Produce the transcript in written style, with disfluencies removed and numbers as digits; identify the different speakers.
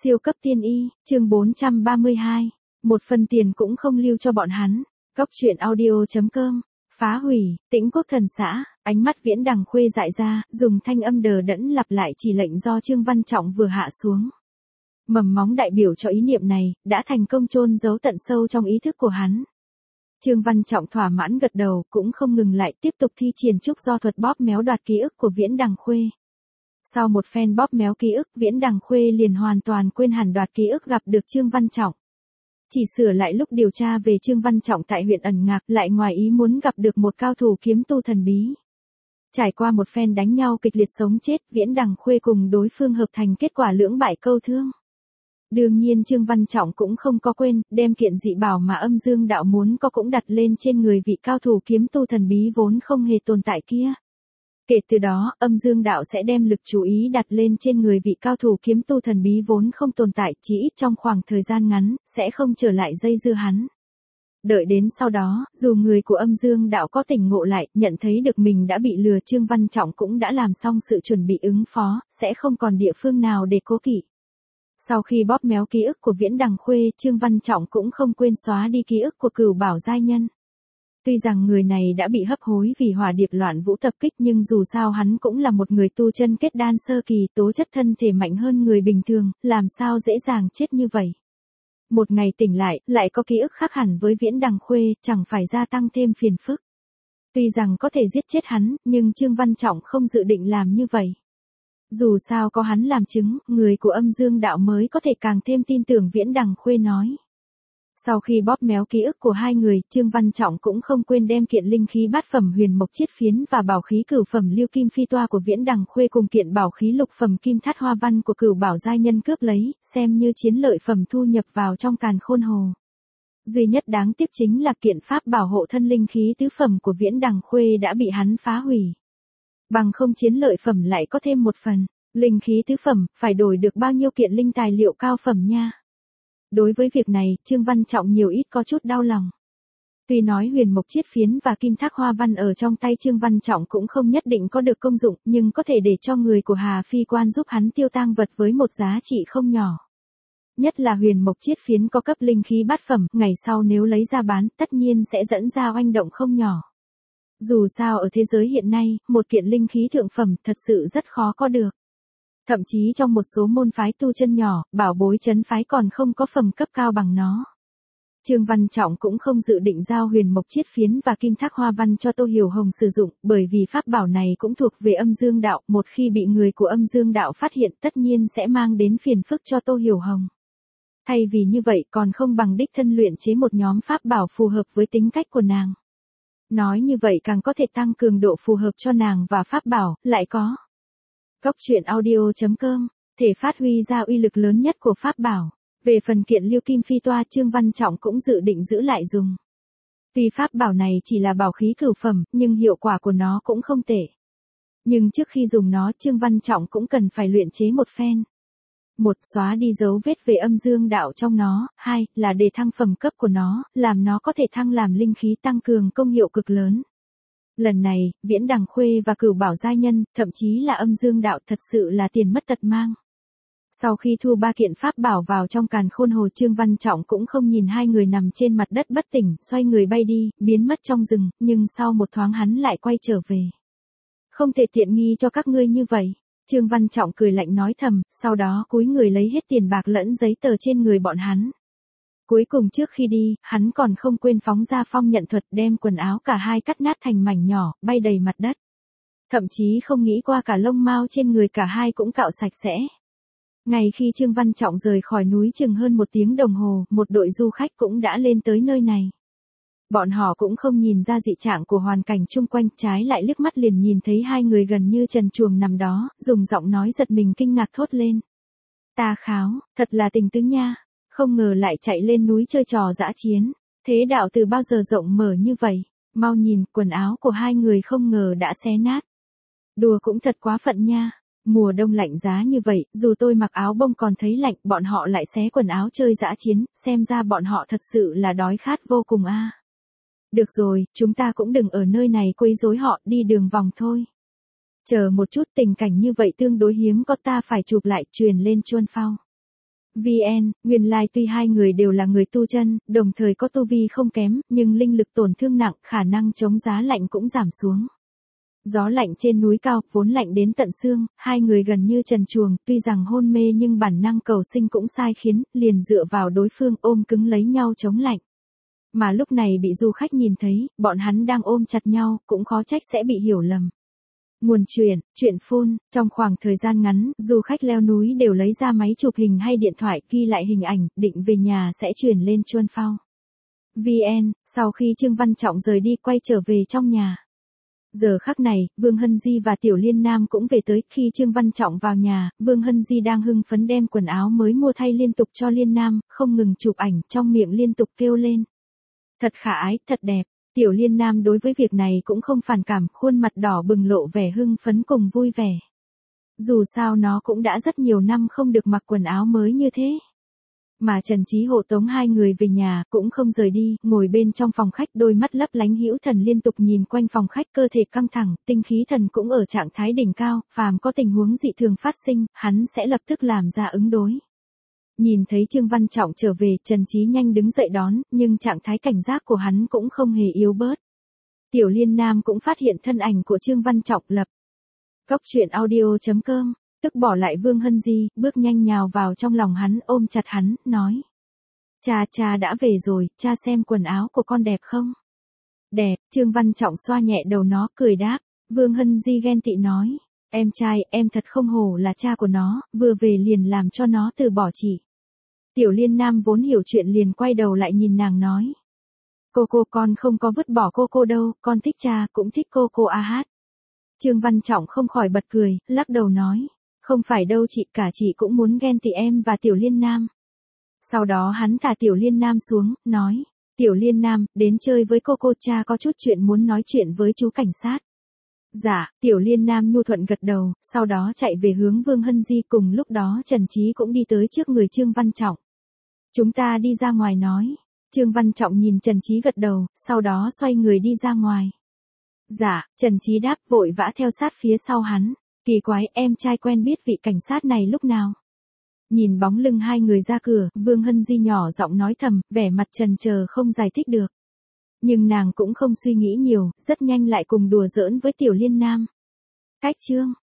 Speaker 1: Siêu cấp tiên y, chương 432. Một phần tiền cũng không lưu cho bọn hắn. Góc truyện audio.com. Phá hủy, Tĩnh Quốc thần xã, ánh mắt Viễn Đằng Khuê dại ra, dùng thanh âm đờ đẫn lặp lại chỉ lệnh do Trương Văn Trọng vừa hạ xuống. Mầm móng đại biểu cho ý niệm này, đã thành công chôn giấu tận sâu trong ý thức của hắn. Trương Văn Trọng thỏa mãn gật đầu, cũng không ngừng lại, tiếp tục thi triển trúc do thuật bóp méo đoạt ký ức của Viễn Đằng Khuê. Sau một phen bóp méo ký ức, Viễn Đằng Khuê liền hoàn toàn quên hẳn đoạt ký ức gặp được Trương Văn Trọng. Chỉ sửa lại lúc điều tra về Trương Văn Trọng tại huyện Ẩn Ngạc, lại ngoài ý muốn gặp được một cao thủ kiếm tu thần bí. Trải qua một phen đánh nhau kịch liệt sống chết, Viễn Đằng Khuê cùng đối phương hợp thành kết quả lưỡng bại câu thương. Đương nhiên Trương Văn Trọng cũng không có quên, đem kiện dị bảo mà Âm Dương đạo muốn có cũng đặt lên trên người vị cao thủ kiếm tu thần bí vốn không hề tồn tại kia. Kể từ đó, Âm Dương đạo sẽ đem lực chú ý đặt lên trên người vị cao thủ kiếm tu thần bí vốn không tồn tại, chỉ ít trong khoảng thời gian ngắn, sẽ không trở lại dây dưa hắn. Đợi đến sau đó, dù người của Âm Dương đạo có tỉnh ngộ lại, nhận thấy được mình đã bị lừa, Trương Văn Trọng cũng đã làm xong sự chuẩn bị ứng phó, sẽ không còn địa phương nào để cố kỵ. Sau khi bóp méo ký ức của Viễn Đằng Khuê, Trương Văn Trọng cũng không quên xóa đi ký ức của Cửu Bảo giai nhân. Tuy rằng người này đã bị hấp hối vì hỏa điệp loạn vũ tập kích, nhưng dù sao hắn cũng là một người tu chân kết đan sơ kỳ, tố chất thân thể mạnh hơn người bình thường, làm sao dễ dàng chết như vậy. Một ngày tỉnh lại có ký ức khác hẳn với Viễn Đằng Khuê, chẳng phải gia tăng thêm phiền phức. Tuy rằng có thể giết chết hắn, nhưng Trương Văn Trọng không dự định làm như vậy. Dù sao có hắn làm chứng, người của Âm Dương đạo mới có thể càng thêm tin tưởng Viễn Đằng Khuê nói. Sau khi bóp méo ký ức của hai người, Trương Văn Trọng cũng không quên đem kiện linh khí bát phẩm huyền mộc chiết phiến và bảo khí cửu phẩm lưu kim phi toa của Viễn Đằng Khuê cùng kiện bảo khí lục phẩm kim thắt hoa văn của Cửu Bảo giai nhân cướp lấy, xem như chiến lợi phẩm thu nhập vào trong càn khôn hồ. Duy nhất đáng tiếc chính là kiện pháp bảo hộ thân linh khí tứ phẩm của Viễn Đằng Khuê đã bị hắn phá hủy. Bằng không chiến lợi phẩm lại có thêm một phần, linh khí tứ phẩm, phải đổi được bao nhiêu kiện linh tài liệu cao phẩm nha. Đối với việc này, Trương Văn Trọng nhiều ít có chút đau lòng. Tuy nói huyền mộc chiết phiến và kim thác hoa văn ở trong tay Trương Văn Trọng cũng không nhất định có được công dụng, nhưng có thể để cho người của Hà Phi Quan giúp hắn tiêu tang vật với một giá trị không nhỏ. Nhất là huyền mộc chiết phiến có cấp linh khí bát phẩm, ngày sau nếu lấy ra bán, tất nhiên sẽ dẫn ra oanh động không nhỏ. Dù sao ở thế giới hiện nay, một kiện linh khí thượng phẩm thật sự rất khó có được. Thậm chí trong một số môn phái tu chân nhỏ, bảo bối trấn phái còn không có phẩm cấp cao bằng nó. Trương Văn Trọng cũng không dự định giao huyền mộc chiết phiến và kim thác hoa văn cho Tô Hiểu Hồng sử dụng, bởi vì pháp bảo này cũng thuộc về Âm Dương đạo, một khi bị người của Âm Dương đạo phát hiện tất nhiên sẽ mang đến phiền phức cho Tô Hiểu Hồng. Thay vì như vậy còn không bằng đích thân luyện chế một nhóm pháp bảo phù hợp với tính cách của nàng. Nói như vậy càng có thể tăng cường độ phù hợp cho nàng và pháp bảo, lại có. Góc truyện audio.com, thể phát huy ra uy lực lớn nhất của pháp bảo. Về phần kiện lưu kim phi toa, Trương Văn Trọng cũng dự định giữ lại dùng. Tuy pháp bảo này chỉ là bảo khí cửu phẩm, nhưng hiệu quả của nó cũng không tệ. Nhưng trước khi dùng nó, Trương Văn Trọng cũng cần phải luyện chế một phen. Một, xóa đi dấu vết về Âm Dương đạo trong nó. Hai, là để thăng phẩm cấp của nó, làm nó có thể thăng làm linh khí tăng cường công hiệu cực lớn. Lần này, Viễn Đằng Khuê và Cửu Bảo giai nhân, thậm chí là Âm Dương đạo thật sự là tiền mất tật mang. Sau khi thu ba kiện pháp bảo vào trong càn khôn hồ, Trương Văn Trọng cũng không nhìn hai người nằm trên mặt đất bất tỉnh, xoay người bay đi, biến mất trong rừng, nhưng sau một thoáng hắn lại quay trở về. Không thể tiện nghi cho các ngươi như vậy. Trương Văn Trọng cười lạnh nói thầm, sau đó cúi người lấy hết tiền bạc lẫn giấy tờ trên người bọn hắn. Cuối cùng trước khi đi, hắn còn không quên phóng ra phong nhận thuật, đem quần áo cả hai cắt nát thành mảnh nhỏ, bay đầy mặt đất. Thậm chí không nghĩ qua cả lông mao trên người cả hai cũng cạo sạch sẽ. Ngay khi Trương Văn Trọng rời khỏi núi chừng hơn một tiếng đồng hồ, một đội du khách cũng đã lên tới nơi này. Bọn họ cũng không nhìn ra dị trạng của hoàn cảnh chung quanh, trái lại liếc mắt liền nhìn thấy hai người gần như trần truồng nằm đó, dùng giọng nói giật mình kinh ngạc thốt lên. Ta kháo, thật là tình tứ nha, không ngờ lại chạy lên núi chơi trò dã chiến, thế đạo từ bao giờ rộng mở như vậy, mau nhìn, quần áo của hai người không ngờ đã xé nát. Đùa cũng thật quá phận nha, mùa đông lạnh giá như vậy, dù tôi mặc áo bông còn thấy lạnh, bọn họ lại xé quần áo chơi dã chiến, xem ra bọn họ thật sự là đói khát vô cùng a. Được rồi, chúng ta cũng đừng ở nơi này quấy rối họ, đi đường vòng thôi. Chờ một chút, tình cảnh như vậy tương đối hiếm, có ta phải chụp lại truyền lên Chuân Phao. VN, nguyên lai tuy hai người đều là người tu chân, đồng thời có tu vi không kém, nhưng linh lực tổn thương nặng, khả năng chống giá lạnh cũng giảm xuống. Gió lạnh trên núi cao, vốn lạnh đến tận xương, hai người gần như trần truồng, tuy rằng hôn mê nhưng bản năng cầu sinh cũng sai khiến, liền dựa vào đối phương ôm cứng lấy nhau chống lạnh. Mà lúc này bị du khách nhìn thấy, bọn hắn đang ôm chặt nhau, cũng khó trách sẽ bị hiểu lầm. Nguồn chuyện phun, trong khoảng thời gian ngắn, du khách leo núi đều lấy ra máy chụp hình hay điện thoại ghi lại hình ảnh, định về nhà sẽ chuyển lên Chuan Phao. VN, sau khi Trương Văn Trọng rời đi quay trở về trong nhà. Giờ khắc này, Vương Hân Di và Tiểu Liên Nam cũng về tới, khi Trương Văn Trọng vào nhà, Vương Hân Di đang hưng phấn đem quần áo mới mua thay liên tục cho Liên Nam, không ngừng chụp ảnh, trong miệng liên tục kêu lên. Thật khả ái, thật đẹp. Tiểu Liên Nam đối với việc này cũng không phản cảm, khuôn mặt đỏ bừng lộ vẻ hưng phấn cùng vui vẻ. Dù sao nó cũng đã rất nhiều năm không được mặc quần áo mới như thế. Mà Trần Chí hộ tống hai người về nhà, cũng không rời đi, ngồi bên trong phòng khách, đôi mắt lấp lánh hữu thần liên tục nhìn quanh phòng khách, cơ thể căng thẳng, tinh khí thần cũng ở trạng thái đỉnh cao, phàm có tình huống dị thường phát sinh, hắn sẽ lập tức làm ra ứng đối. Nhìn thấy Trương Văn Trọng trở về, Trần Chí nhanh đứng dậy đón, nhưng trạng thái cảnh giác của hắn cũng không hề yếu bớt. Tiểu Liên Nam cũng phát hiện thân ảnh của Trương Văn Trọng lập. Cốc truyện audio.com, tức bỏ lại Vương Hân Di, bước nhanh nhào vào trong lòng hắn, ôm chặt hắn, nói. Cha đã về rồi, cha xem quần áo của con đẹp không? Đẹp, Trương Văn Trọng xoa nhẹ đầu nó, cười đáp. Vương Hân Di ghen tị nói. Em trai, em thật không hổ là cha của nó, vừa về liền làm cho nó từ bỏ chị. Tiểu Liên Nam vốn hiểu chuyện liền quay đầu lại nhìn nàng nói. Cô con không có vứt bỏ cô đâu, con thích cha, cũng thích cô a hát. Trương Văn Trọng không khỏi bật cười, lắc đầu nói. Không phải đâu chị, cả chị cũng muốn ghen tị em và Tiểu Liên Nam. Sau đó hắn thả Tiểu Liên Nam xuống, nói. Tiểu Liên Nam, đến chơi với cô, cha có chút chuyện muốn nói chuyện với chú cảnh sát. Dạ, Tiểu Liên Nam nhu thuận gật đầu, sau đó chạy về hướng Vương Hân Di, cùng lúc đó Trần Chí cũng đi tới trước người Trương Văn Trọng. Chúng ta đi ra ngoài nói. Trương Văn Trọng nhìn Trần Chí gật đầu, sau đó xoay người đi ra ngoài. Dạ, Trần Chí đáp, vội vã theo sát phía sau hắn. Kỳ quái, em trai quen biết vị cảnh sát này lúc nào? Nhìn bóng lưng hai người ra cửa, Vương Hân Di nhỏ giọng nói thầm, vẻ mặt chần chờ không giải thích được. Nhưng nàng cũng không suy nghĩ nhiều, rất nhanh lại cùng đùa giỡn với Tiểu Liên Nam. Cách chương